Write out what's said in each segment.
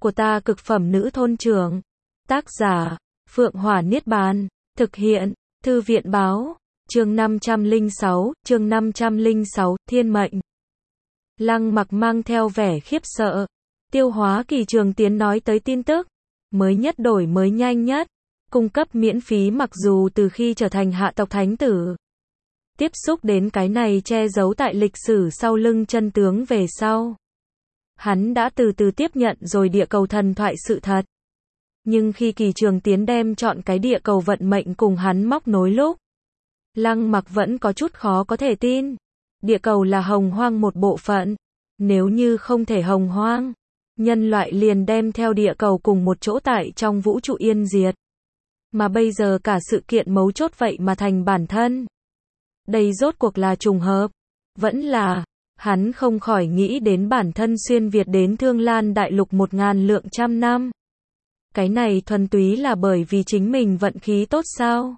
của ta cực phẩm nữ thôn trưởng. Tác giả, Phượng Hỏa Niết Bàn. Thực hiện, Thư viện báo. Chương 506, Thiên mệnh. Lăng Mặc mang theo vẻ khiếp sợ. Tiêu Hóa Kỳ Trường Tiến nói tới tin tức mới nhất, đổi mới nhanh nhất, cung cấp miễn phí. Mặc dù từ khi trở thành hạ tộc thánh tử, tiếp xúc đến cái này che giấu tại lịch sử sau lưng chân tướng về sau, hắn đã từ từ tiếp nhận rồi địa cầu thần thoại sự thật. Nhưng khi Kỳ Trường Tiến đem chọn cái địa cầu vận mệnh cùng hắn móc nối lúc, Lăng Mặc vẫn có chút khó có thể tin. Địa cầu là hồng hoang một bộ phận. Nếu như không thể hồng hoang, nhân loại liền đem theo địa cầu cùng một chỗ tại trong vũ trụ yên diệt. Mà bây giờ cả sự kiện mấu chốt vậy mà thành bản thân. Đây rốt cuộc là trùng hợp, vẫn là, hắn không khỏi nghĩ đến bản thân xuyên Việt đến Thương Lan Đại Lục 1000 lượng trăm năm. Cái này thuần túy là bởi vì chính mình vận khí tốt sao?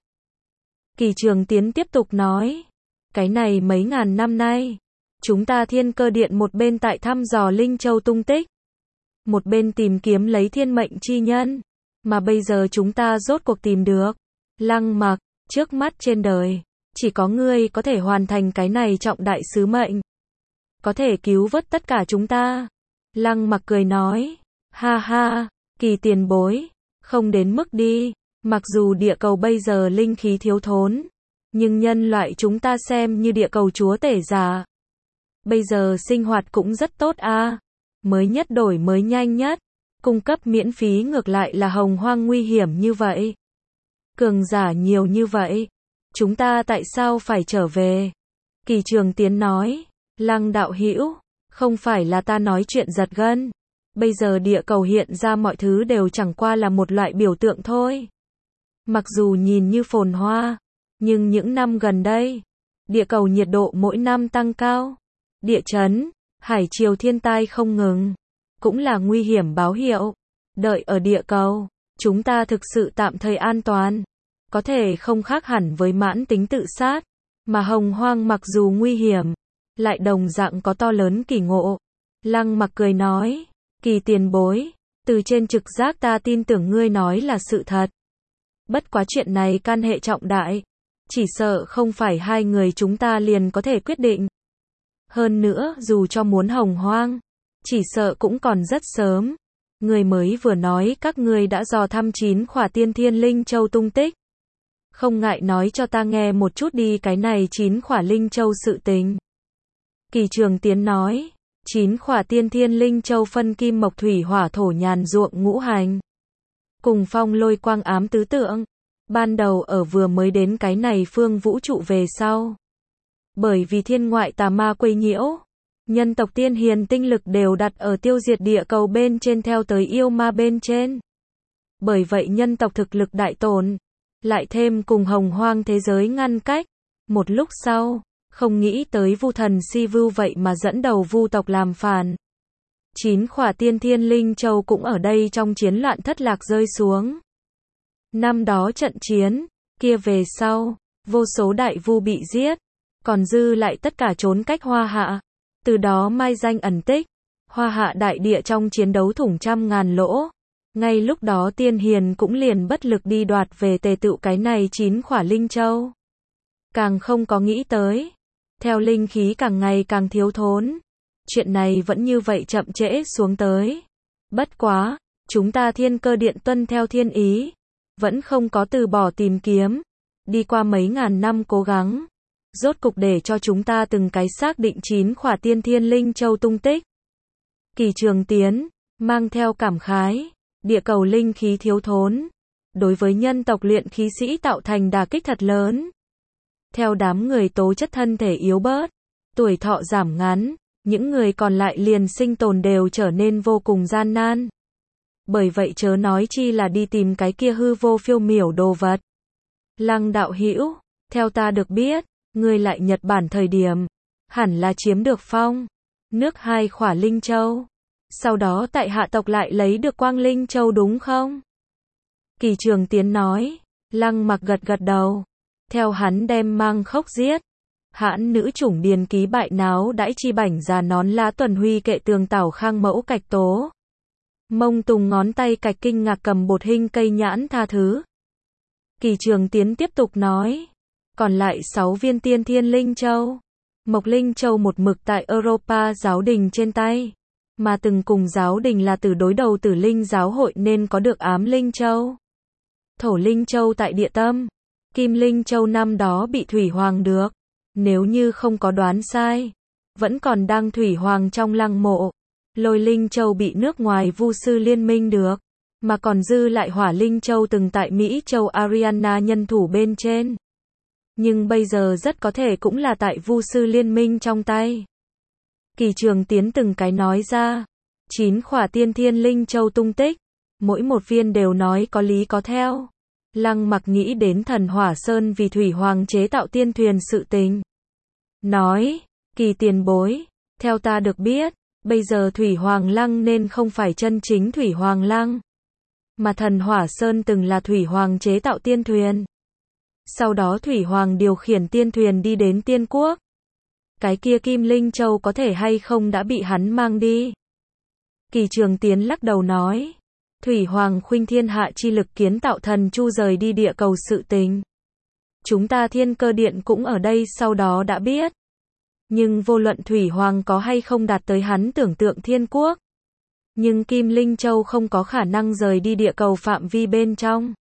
Kỳ Trường Tiến tiếp tục nói, cái này mấy ngàn năm nay, chúng ta Thiên Cơ Điện một bên tại thăm dò Linh Châu tung tích, một bên tìm kiếm lấy thiên mệnh chi nhân, mà bây giờ chúng ta rốt cuộc tìm được. Lăng Mặc, trước mắt trên đời, chỉ có ngươi có thể hoàn thành cái này trọng đại sứ mệnh, có thể cứu vớt tất cả chúng ta. Lăng Mặc cười nói, ha ha, Kỳ tiền bối, không đến mức đi, mặc dù địa cầu bây giờ linh khí thiếu thốn, nhưng nhân loại chúng ta xem như địa cầu chúa tể giả. Bây giờ sinh hoạt cũng rất tốt a, mới nhất, đổi mới nhanh nhất, cung cấp miễn phí. Ngược lại là hồng hoang nguy hiểm như vậy, cường giả nhiều như vậy, chúng ta tại sao phải trở về? Kỳ Trường Tiến nói, Lăng đạo hữu, không phải là ta nói chuyện giật gân. Bây giờ địa cầu hiện ra mọi thứ đều chẳng qua là một loại biểu tượng thôi. Mặc dù nhìn như phồn hoa, nhưng những năm gần đây, địa cầu nhiệt độ mỗi năm tăng cao. Địa chấn, hải triều thiên tai không ngừng, cũng là nguy hiểm báo hiệu. Đợi ở địa cầu, chúng ta thực sự tạm thời an toàn, có thể không khác hẳn với mãn tính tự sát, mà hồng hoang mặc dù nguy hiểm, lại đồng dạng có to lớn kỳ ngộ. Lăng Mặc cười nói, Kỳ tiền bối, từ trên trực giác ta tin tưởng ngươi nói là sự thật. Bất quá chuyện này can hệ trọng đại, chỉ sợ không phải hai người chúng ta liền có thể quyết định. Hơn nữa, dù cho muốn hồng hoang, chỉ sợ cũng còn rất sớm. Ngươi mới vừa nói các ngươi đã dò thăm 9 khỏa tiên thiên linh châu tung tích. Không ngại nói cho ta nghe một chút đi cái này 9 khỏa linh châu sự tình. Kỳ Trường Tiến nói, 9 khỏa tiên thiên linh châu phân kim mộc thủy hỏa thổ nhàn ruộng ngũ hành, cùng phong lôi quang ám tứ tượng. Ban đầu ở vừa mới đến cái này phương vũ trụ về sau, bởi vì thiên ngoại tà ma quấy nhiễu, nhân tộc tiên hiền tinh lực đều đặt ở tiêu diệt địa cầu bên trên theo tới yêu ma bên trên. Bởi vậy nhân tộc thực lực đại tổn, lại thêm cùng hồng hoang thế giới ngăn cách. Một lúc sau, không nghĩ tới Vu thần Si Vưu vậy mà dẫn đầu Vu tộc làm phản. 9 khỏa tiên thiên linh châu cũng ở đây trong chiến loạn thất lạc rơi xuống. Năm đó trận chiến kia về sau, vô số đại vu bị giết, còn dư lại tất cả trốn cách Hoa Hạ, từ đó mai danh ẩn tích. Hoa Hạ đại địa trong chiến đấu thủng trăm ngàn lỗ. Ngay lúc đó tiên hiền cũng liền bất lực đi đoạt về tề tựu cái này 9 khỏa linh châu. Càng không có nghĩ tới, theo linh khí càng ngày càng thiếu thốn, chuyện này vẫn như vậy chậm trễ xuống tới. Bất quá, chúng ta Thiên Cơ Điện tuân theo thiên ý, vẫn không có từ bỏ tìm kiếm. Đi qua mấy ngàn năm cố gắng, rốt cục để cho chúng ta từng cái xác định 9 khỏa tiên thiên linh châu tung tích. Kỳ Trường Tiến mang theo cảm khái, địa cầu linh khí thiếu thốn, đối với nhân tộc luyện khí sĩ tạo thành đả kích thật lớn. Theo đám người tố chất thân thể yếu bớt, tuổi thọ giảm ngắn, những người còn lại liền sinh tồn đều trở nên vô cùng gian nan. Bởi vậy chớ nói chi là đi tìm cái kia hư vô phiêu miểu đồ vật. Lăng đạo hữu, theo ta được biết, ngươi lại Nhật Bản thời điểm, hẳn là chiếm được phong nước 2 khỏa linh châu. Sau đó tại hạ tộc lại lấy được Quang Linh Châu đúng không? Kỳ Trường Tiến nói. Lăng Mặc gật gật đầu. Theo hắn đem Mang Khốc giết, hãn nữ chủng điền ký bại náo đãi chi bảnh già nón lá tuần huy kệ tường tảo khang mẫu cạch tố. Mông Tùng ngón tay cạch kinh ngạc cầm bột hình cây nhãn tha thứ. Kỳ Trường Tiến tiếp tục nói. Còn lại 6 viên tiên thiên linh châu. Mộc Linh Châu một mực tại Europa giáo đình trên tay. Mà từng cùng giáo đình là từ đối đầu Tử Linh giáo hội nên có được Ám Linh Châu. Thổ Linh Châu tại địa tâm. Kim Linh Châu năm đó bị Thủy Hoàng được. Nếu như không có đoán sai. Vẫn còn đang Thủy Hoàng trong lăng mộ. Lôi Linh Châu bị nước ngoài vu sư liên minh được. Mà còn dư lại Hỏa Linh Châu từng tại Mỹ Châu Ariana nhân thủ bên trên. Nhưng bây giờ rất có thể cũng là tại vu sư liên minh trong tay. Kỳ Trường Tiến từng cái nói ra. 9 khỏa tiên thiên linh châu tung tích. Mỗi một viên đều nói có lý có theo. Lăng Mặc nghĩ đến Thần Hỏa Sơn vì Thủy Hoàng chế tạo tiên thuyền sự tình. Nói, Kỳ tiền bối, theo ta được biết, bây giờ Thủy Hoàng Lăng nên không phải chân chính Thủy Hoàng Lăng. Mà Thần Hỏa Sơn từng là Thủy Hoàng chế tạo tiên thuyền. Sau đó Thủy Hoàng điều khiển tiên thuyền đi đến tiên quốc. Cái kia Kim Linh Châu có thể hay không đã bị hắn mang đi. Kỳ Trường Tiến lắc đầu nói. Thủy Hoàng khuynh thiên hạ chi lực kiến tạo thần chu rời đi địa cầu sự tình. Chúng ta Thiên Cơ Điện cũng ở đây sau đó đã biết. Nhưng vô luận Thủy Hoàng có hay không đạt tới hắn tưởng tượng thiên quốc. Nhưng Kim Linh Châu không có khả năng rời đi địa cầu phạm vi bên trong.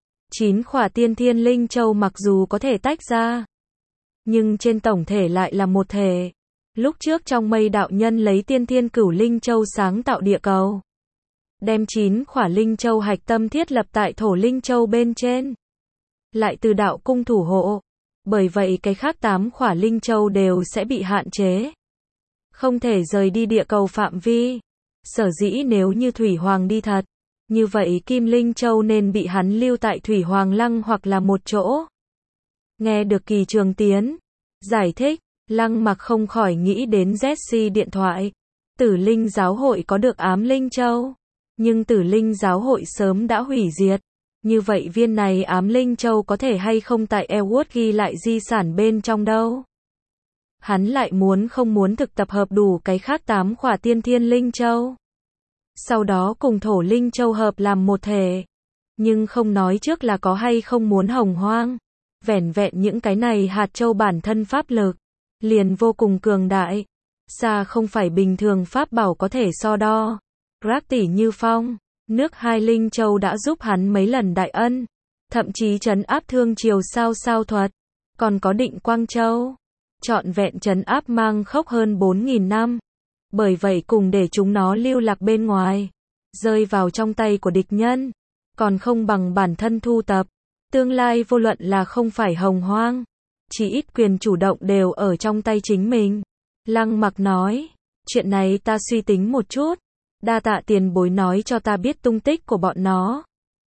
9 khỏa tiên thiên Linh Châu mặc dù có thể tách ra. Nhưng trên tổng thể lại là một thể. Lúc trước trong mây đạo nhân lấy tiên thiên cửu Linh Châu sáng tạo địa cầu. Đem 9 khỏa Linh Châu hạch tâm thiết lập tại thổ Linh Châu bên trên. Lại từ đạo cung thủ hộ. Bởi vậy cái khác 8 khỏa Linh Châu đều sẽ bị hạn chế. Không thể rời đi địa cầu phạm vi. Sở dĩ nếu như Thủy Hoàng đi thật. Như vậy Kim Linh Châu nên bị hắn lưu tại Thủy Hoàng Lăng hoặc là một chỗ. Nghe được Kỳ Trường Tiến giải thích, Lăng Mặc không khỏi nghĩ đến Jesse điện thoại. Tử Linh giáo hội có được Ám Linh Châu. Nhưng Tử Linh giáo hội sớm đã hủy diệt. Như vậy viên này Ám Linh Châu có thể hay không tại Elwood ghi lại di sản bên trong đâu. Hắn lại không muốn thực tập hợp đủ cái khác 8 khỏa tiên thiên Linh Châu. Sau đó cùng thổ Linh Châu hợp làm một thể. Nhưng không nói trước là có hay không muốn hồng hoang. Vẻn vẹn những cái này hạt châu bản thân pháp lực. Liền vô cùng cường đại. Xa không phải bình thường pháp bảo có thể so đo. Rác tỷ như phong. Nước hai Linh Châu đã giúp hắn mấy lần đại ân. Thậm chí trấn áp Thương Triều sao thuật. Còn có Định Quang Châu. Trọn vẹn trấn áp mang khốc hơn 4.000 năm. Bởi vậy cùng để chúng nó lưu lạc bên ngoài. Rơi vào trong tay của địch nhân. Còn không bằng bản thân thu tập. Tương lai vô luận là không phải hồng hoang. Chỉ ít quyền chủ động đều ở trong tay chính mình. Lăng Mặc nói. Chuyện này ta suy tính một chút. Đa tạ tiền bối nói cho ta biết tung tích của bọn nó.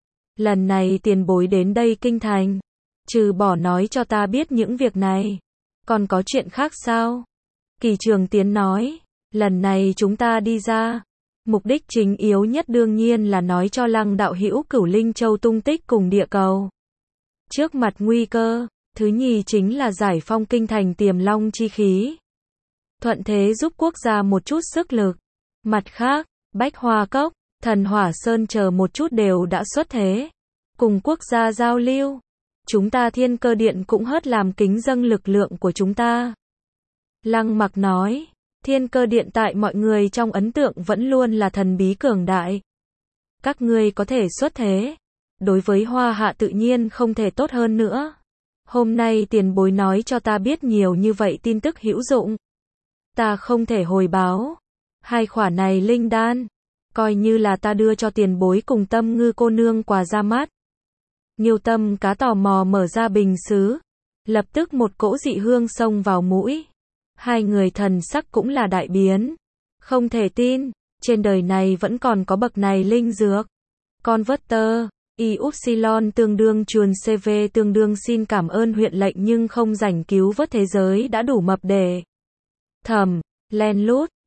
Lần này tiền bối đến đây kinh thành. Trừ bỏ nói cho ta biết những việc này. Còn có chuyện khác sao? Kỳ Trường Tiến nói. Lần này chúng ta đi ra. Mục đích chính yếu nhất đương nhiên là nói cho Lăng đạo hữu Cửu Linh Châu tung tích cùng địa cầu. Trước mặt nguy cơ. Thứ nhì chính là giải phong kinh thành tiềm long chi khí. Thuận thế giúp quốc gia một chút sức lực. Mặt khác, Bách Hoa Cốc, Thần Hỏa Sơn chờ một chút đều đã xuất thế. Cùng quốc gia giao lưu. Chúng ta Thiên Cơ Điện cũng hớt làm kính dâng lực lượng của chúng ta. Lăng Mặc nói. Thiên Cơ Điện tại mọi người trong ấn tượng vẫn luôn là thần bí cường đại. Các ngươi có thể xuất thế. Đối với Hoa Hạ tự nhiên không thể tốt hơn nữa. Hôm nay tiền bối nói cho ta biết nhiều như vậy tin tức hữu dụng. Ta không thể hồi báo. 2 khỏa này linh đan. Coi như là ta đưa cho tiền bối cùng Tâm Ngư cô nương quà ra mắt. Nhiều Tâm cá tò mò mở ra bình sứ. Lập tức một cỗ dị hương xông vào mũi. Hai người thần sắc cũng là đại biến. Không thể tin. Trên đời này vẫn còn có bậc này linh dược. Converter. Y-Upsilon tương đương chuồn CV tương đương xin cảm ơn huyện lệnh nhưng không rảnh cứu vớt thế giới đã đủ mập để. Thầm. Len lút.